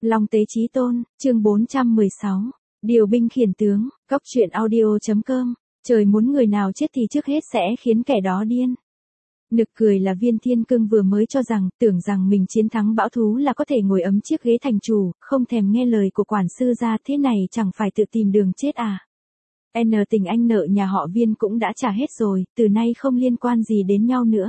Long Tế Chí Tôn, chương 416. Điều binh khiển tướng, Cóc truyện audio.com. Trời muốn người nào chết thì trước hết sẽ khiến kẻ đó điên. Nực cười là Viên Thiên Cương vừa mới cho rằng, tưởng rằng mình chiến thắng bão thú là có thể ngồi ấm chiếc ghế thành chủ, không thèm nghe lời của quản sư ra, thế này chẳng phải tự tìm đường chết à. Tình anh nợ nhà họ Viên cũng đã trả hết rồi, từ nay không liên quan gì đến nhau nữa.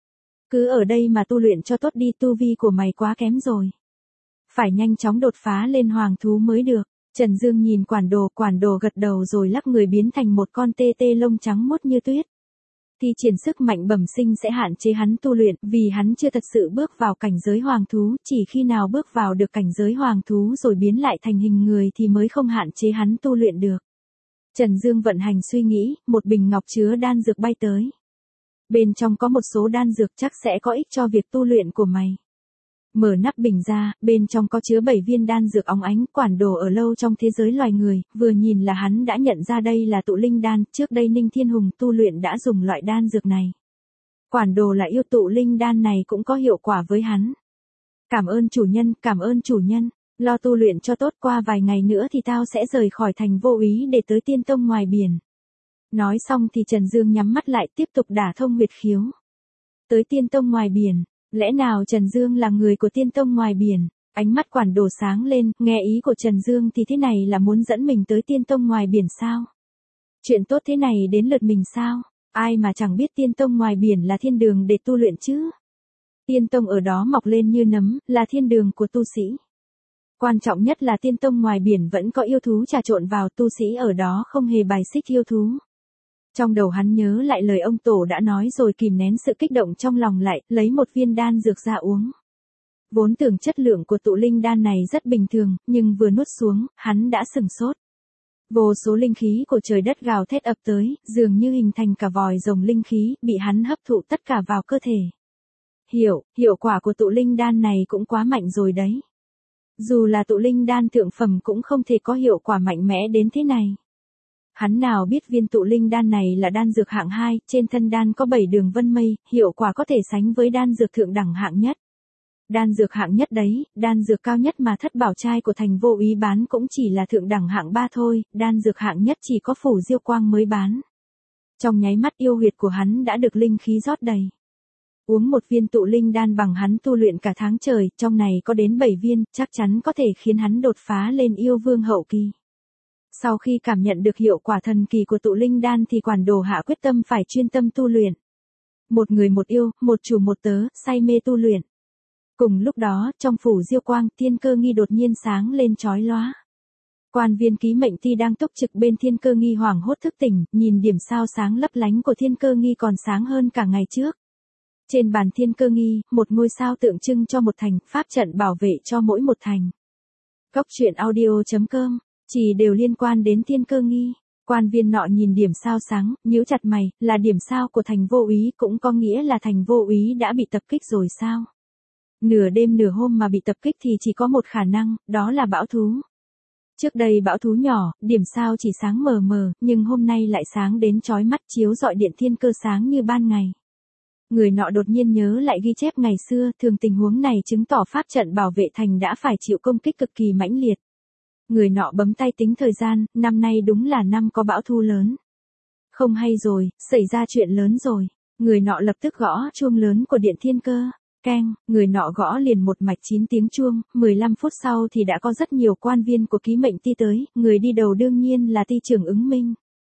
Cứ ở đây mà tu luyện cho tốt đi, tu vi của mày quá kém rồi. Phải nhanh chóng đột phá lên hoàng thú mới được. Trần Dương nhìn quản đồ gật đầu rồi lắc người biến thành một con tê tê lông trắng muốt như tuyết. Thi triển sức mạnh bẩm sinh sẽ hạn chế hắn tu luyện, vì hắn chưa thật sự bước vào cảnh giới hoàng thú, chỉ khi nào bước vào được cảnh giới hoàng thú rồi biến lại thành hình người thì mới không hạn chế hắn tu luyện được. Trần Dương vận hành suy nghĩ, một bình ngọc chứa đan dược bay tới. Bên trong có một số đan dược chắc sẽ có ích cho việc tu luyện của mày. Mở nắp bình ra, bên trong có chứa 7 viên đan dược óng ánh. Quản đồ ở lâu trong thế giới loài người, vừa nhìn là hắn đã nhận ra đây là tụ linh đan, trước đây Ninh Thiên Hùng tu luyện đã dùng loại đan dược này. Quản đồ lại yêu tụ linh đan này cũng có hiệu quả với hắn. Cảm ơn chủ nhân, lo tu luyện cho tốt, qua vài ngày nữa thì tao sẽ rời khỏi thành Vô Úy để tới Tiên Tông ngoài biển. Nói xong thì Trần Dương nhắm mắt lại tiếp tục đả thông huyệt khiếu. Tới Tiên Tông ngoài biển. Lẽ nào Trần Dương là người của Tiên Tông ngoài biển? Ánh mắt quản đồ sáng lên, nghe ý của Trần Dương thì thế này là muốn dẫn mình tới Tiên Tông ngoài biển sao? Chuyện tốt thế này đến lượt mình sao? Ai mà chẳng biết Tiên Tông ngoài biển là thiên đường để tu luyện chứ? Tiên Tông ở đó mọc lên như nấm, là thiên đường của tu sĩ. Quan trọng nhất là Tiên Tông ngoài biển vẫn có yêu thú trà trộn vào, tu sĩ ở đó không hề bài xích yêu thú. Trong đầu hắn nhớ lại lời ông Tổ đã nói rồi kìm nén sự kích động trong lòng lại, lấy một viên đan dược ra uống. Vốn tưởng chất lượng của tụ linh đan này rất bình thường, nhưng vừa nuốt xuống, hắn đã sửng sốt. Vô số linh khí của trời đất gào thét ập tới, dường như hình thành cả vòi rồng linh khí, bị hắn hấp thụ tất cả vào cơ thể. Hiệu quả của tụ linh đan này cũng quá mạnh rồi đấy. Dù là tụ linh đan thượng phẩm cũng không thể có hiệu quả mạnh mẽ đến thế này. Hắn nào biết viên tụ linh đan này là đan dược hạng 2, trên thân đan có 7 đường vân mây, hiệu quả có thể sánh với đan dược thượng đẳng hạng nhất. Đan dược hạng nhất đấy, đan dược cao nhất mà Thất Bảo Trai của thành Vô Úy bán cũng chỉ là thượng đẳng hạng 3 thôi, đan dược hạng nhất chỉ có Phủ Diêu Quang mới bán. Trong nháy mắt yêu huyệt của hắn đã được linh khí rót đầy. Uống một viên tụ linh đan bằng hắn tu luyện cả tháng trời, trong này có đến 7 viên, chắc chắn có thể khiến hắn đột phá lên yêu vương hậu kỳ. Sau khi cảm nhận được hiệu quả thần kỳ của tụ linh đan thì quản đồ hạ quyết tâm phải chuyên tâm tu luyện. Một người một yêu, một chủ một tớ, say mê tu luyện. Cùng lúc đó, trong Phủ Diêu Quang, Thiên Cơ Nghi đột nhiên sáng lên chói lóa. Quan viên ký mệnh ti đang túc trực bên Thiên Cơ Nghi hoảng hốt thức tỉnh, nhìn điểm sao sáng lấp lánh của Thiên Cơ Nghi còn sáng hơn cả ngày trước. Trên bàn Thiên Cơ Nghi, một ngôi sao tượng trưng cho một thành, pháp trận bảo vệ cho mỗi một thành. Cóc truyện audio.com. Chỉ đều liên quan đến Thiên Cơ Nghi. Quan viên nọ nhìn điểm sao sáng, nhíu chặt mày, là điểm sao của thành Vô Úy, cũng có nghĩa là thành Vô Úy đã bị tập kích rồi sao? Nửa đêm nửa hôm mà bị tập kích thì chỉ có một khả năng, đó là bão thú. Trước đây bão thú nhỏ, điểm sao chỉ sáng mờ mờ, nhưng hôm nay lại sáng đến chói mắt, chiếu rọi điện thiên cơ sáng như ban ngày. Người nọ đột nhiên nhớ lại ghi chép ngày xưa, thường tình huống này chứng tỏ pháp trận bảo vệ thành đã phải chịu công kích cực kỳ mãnh liệt. Người nọ bấm tay tính thời gian, năm nay đúng là năm có bão thú lớn. Không hay rồi, xảy ra chuyện lớn rồi. Người nọ lập tức gõ chuông lớn của điện thiên cơ. Keng, người nọ gõ liền một mạch 9 tiếng chuông, 15 phút sau thì đã có rất nhiều quan viên của ký mệnh ti tới, người đi đầu đương nhiên là ti trưởng Ứng Minh.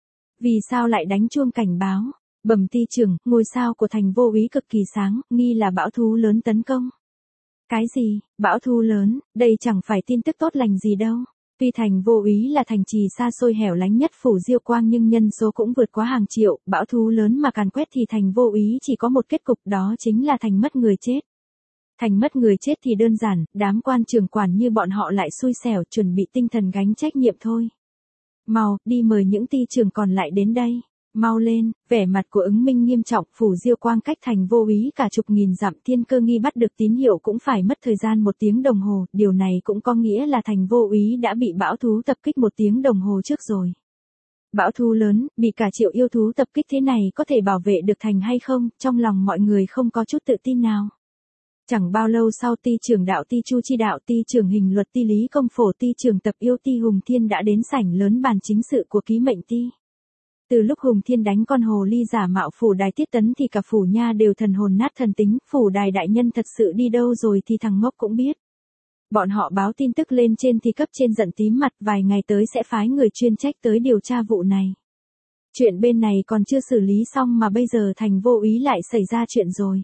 Vì sao lại đánh chuông cảnh báo? Bẩm ti trưởng, ngôi sao của thành Vô Úy cực kỳ sáng, nghi là bão thú lớn tấn công. Cái gì, bão thú lớn, đây chẳng phải tin tức tốt lành gì đâu. Tuy thành Vô Úy là thành trì xa xôi hẻo lánh nhất Phủ Diêu Quang nhưng nhân số cũng vượt quá hàng triệu, bão thú lớn mà càn quét thì thành Vô Úy chỉ có một kết cục, đó chính là thành mất người chết. Thành mất người chết thì đơn giản, đám quan trưởng quản như bọn họ lại xui xẻo, chuẩn bị tinh thần gánh trách nhiệm thôi. Mau, đi mời những ty trưởng còn lại đến đây. Mau lên, vẻ mặt của Ứng Minh nghiêm trọng, Phủ Diêu Quang cách thành Vô Úy cả chục nghìn dặm, Thiên Cơ Nghi bắt được tín hiệu cũng phải mất thời gian 1 tiếng đồng hồ, điều này cũng có nghĩa là thành Vô Úy đã bị bão thú tập kích 1 tiếng đồng hồ trước rồi. Bão thú lớn, bị cả triệu yêu thú tập kích thế này có thể bảo vệ được thành hay không, trong lòng mọi người không có chút tự tin nào. Chẳng bao lâu sau ti trưởng đạo ti Chu Chi đạo ti trưởng hình luật ti Lý Công Phổ ti trưởng tập yêu ti Hùng Thiên đã đến sảnh lớn bàn chính sự của ký mệnh ti. Từ lúc Hùng Thiên đánh con hồ ly giả mạo phủ đài Tiết Tấn thì cả phủ nha đều thần hồn nát thần tính, phủ đài đại nhân thật sự đi đâu rồi thì thằng ngốc cũng biết. Bọn họ báo tin tức lên trên thì cấp trên giận tím mặt, vài ngày tới sẽ phái người chuyên trách tới điều tra vụ này. Chuyện bên này còn chưa xử lý xong mà bây giờ Thành Vô Úy lại xảy ra chuyện rồi.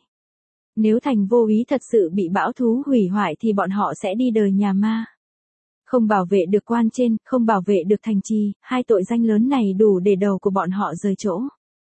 Nếu Thành Vô Úy thật sự bị bão thú hủy hoại thì bọn họ sẽ đi đời nhà ma. Không bảo vệ được quan trên, không bảo vệ được thành trì, hai tội danh lớn này đủ để đầu của bọn họ rời chỗ.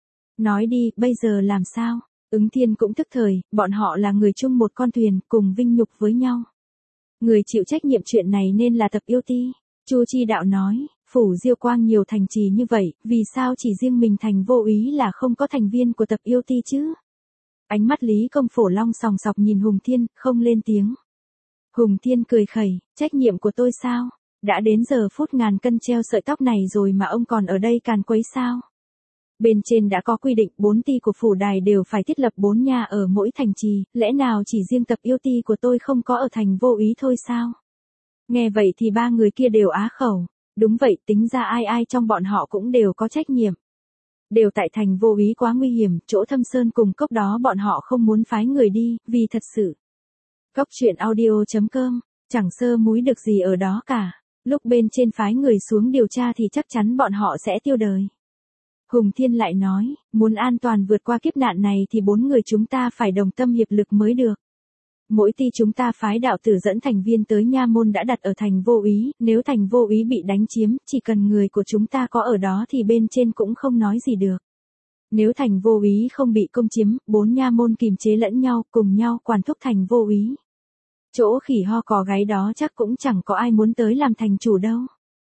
Nói đi, bây giờ làm sao? Ứng Thiên cũng tức thời, bọn họ là người chung một con thuyền, cùng vinh nhục với nhau. Người chịu trách nhiệm chuyện này nên là tập yêu ti. Chu Chi đạo nói, phủ Diêu Quang nhiều thành trì như vậy, vì sao chỉ riêng mình Thành Vô Úy là không có thành viên của tập yêu ti chứ? Ánh mắt Lý Công Phổ long sòng sọc nhìn Hùng Thiên, không lên tiếng. Hùng Thiên cười khẩy, trách nhiệm của tôi sao? Đã đến giờ phút ngàn cân treo sợi tóc này rồi mà ông còn ở đây càn quấy sao? Bên trên đã có quy định 4 ti của phủ đài đều phải thiết lập 4 nha ở mỗi thành trì, lẽ nào chỉ riêng tập yêu ti của tôi không có ở Thành Vô Úy thôi sao? Nghe vậy thì ba người kia đều á khẩu. Đúng vậy, tính ra ai ai trong bọn họ cũng đều có trách nhiệm. Đều tại Thành Vô Úy quá nguy hiểm, chỗ Thâm Sơn cùng cốc đó bọn họ không muốn phái người đi, vì thật sự. Cốc truyện audio.com, chẳng sơ múi được gì ở đó cả. Lúc bên trên phái người xuống điều tra thì chắc chắn bọn họ sẽ tiêu đời. Hùng Thiên lại nói, muốn an toàn vượt qua kiếp nạn này thì 4 người chúng ta phải đồng tâm hiệp lực mới được. Mỗi ti chúng ta phái đạo tử dẫn thành viên tới nha môn đã đặt ở Thành Vô Úy, nếu Thành Vô Úy bị đánh chiếm, chỉ cần người của chúng ta có ở đó thì bên trên cũng không nói gì được. Nếu Thành Vô Úy không bị công chiếm, 4 nha môn kìm chế lẫn nhau, cùng nhau quản thúc Thành Vô Úy. Chỗ khỉ ho cò gáy đó chắc cũng chẳng có ai muốn tới làm thành chủ đâu.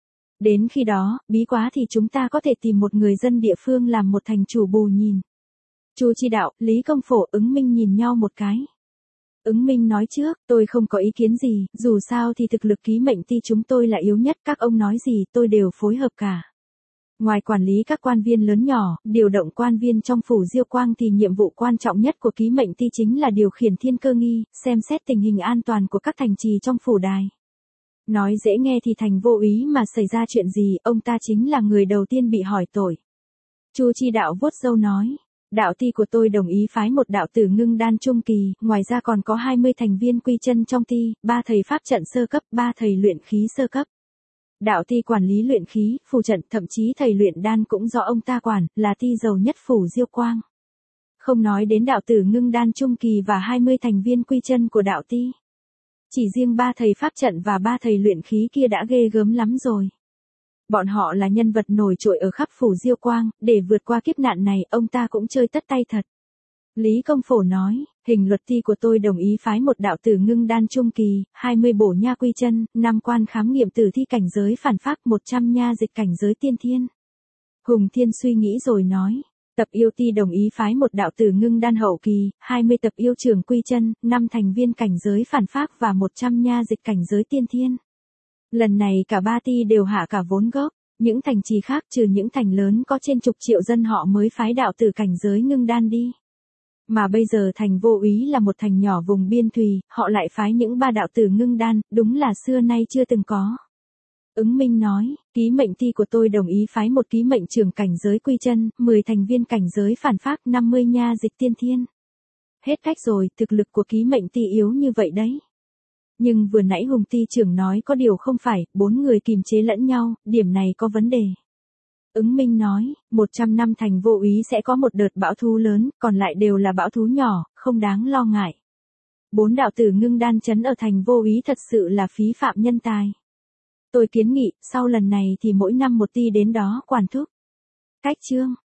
Đến khi đó, bí quá thì chúng ta có thể tìm một người dân địa phương làm một thành chủ bù nhìn. Chu Chi đạo, Lý Công Phổ, Ứng Minh nhìn nhau một cái. Ứng Minh nói trước, tôi không có ý kiến gì, dù sao thì thực lực ký mệnh ti chúng tôi là yếu nhất, các ông nói gì tôi đều phối hợp cả. Ngoài quản lý các quan viên lớn nhỏ, điều động quan viên trong phủ Diêu Quang thì nhiệm vụ quan trọng nhất của ký mệnh ti chính là điều khiển thiên cơ nghi, xem xét tình hình an toàn của các thành trì trong phủ đài. Nói dễ nghe thì Thành Vô Úy mà xảy ra chuyện gì, ông ta chính là người đầu tiên bị hỏi tội. Chu Chi đạo vuốt râu nói. Đạo ti của tôi đồng ý phái một đạo tử ngưng đan trung kỳ, ngoài ra còn có 20 thành viên quy chân trong ti, 3 thầy pháp trận sơ cấp, 3 thầy luyện khí sơ cấp. Đạo ti quản lý luyện khí, phù trận, thậm chí thầy luyện đan cũng do ông ta quản, là ti giàu nhất phủ Diêu Quang. Không nói đến đạo tử ngưng đan trung kỳ và 20 thành viên quy chân của đạo ti. Chỉ riêng 3 thầy pháp trận và 3 thầy luyện khí kia đã ghê gớm lắm rồi. Bọn họ là nhân vật nổi trội ở khắp phủ Diêu Quang, để vượt qua kiếp nạn này, ông ta cũng chơi tất tay thật. Lý Công Phổ nói, hình luật ti của tôi đồng ý phái một đạo tử ngưng đan trung kỳ, 20 bổ nha quy chân, 5 quan khám nghiệm tử thi cảnh giới phản pháp, 100 nha dịch cảnh giới tiên thiên. Hùng Thiên suy nghĩ rồi nói, tập yêu ti đồng ý phái một đạo tử ngưng đan hậu kỳ, 20 tập yêu trưởng quy chân, 5 thành viên cảnh giới phản pháp và 100 nha dịch cảnh giới tiên thiên. Lần này cả 3 ti đều hạ cả vốn gốc, những thành trì khác trừ những thành lớn có trên chục triệu dân họ mới phái đạo tử cảnh giới ngưng đan đi. Mà bây giờ Thành Vô Úy là một thành nhỏ vùng biên thùy, họ lại phái những 3 đạo tử ngưng đan, đúng là xưa nay chưa từng có. Ứng Minh nói, ký mệnh ti của tôi đồng ý phái một ký mệnh trưởng cảnh giới quy chân, 10 thành viên cảnh giới phản pháp, 50 nha dịch tiên thiên. Hết cách rồi, thực lực của ký mệnh ti yếu như vậy đấy. Nhưng vừa nãy Hùng ti trưởng nói có điều không phải, 4 người kìm chế lẫn nhau, điểm này có vấn đề. Ứng Minh nói, 100 năm Thành Vô Úy sẽ có một đợt bão thú lớn, còn lại đều là bão thú nhỏ, không đáng lo ngại. 4 đạo tử ngưng đan chấn ở Thành Vô Úy thật sự là phí phạm nhân tài. Tôi kiến nghị, sau lần này thì mỗi năm một ti đến đó quản thúc. Cách chương.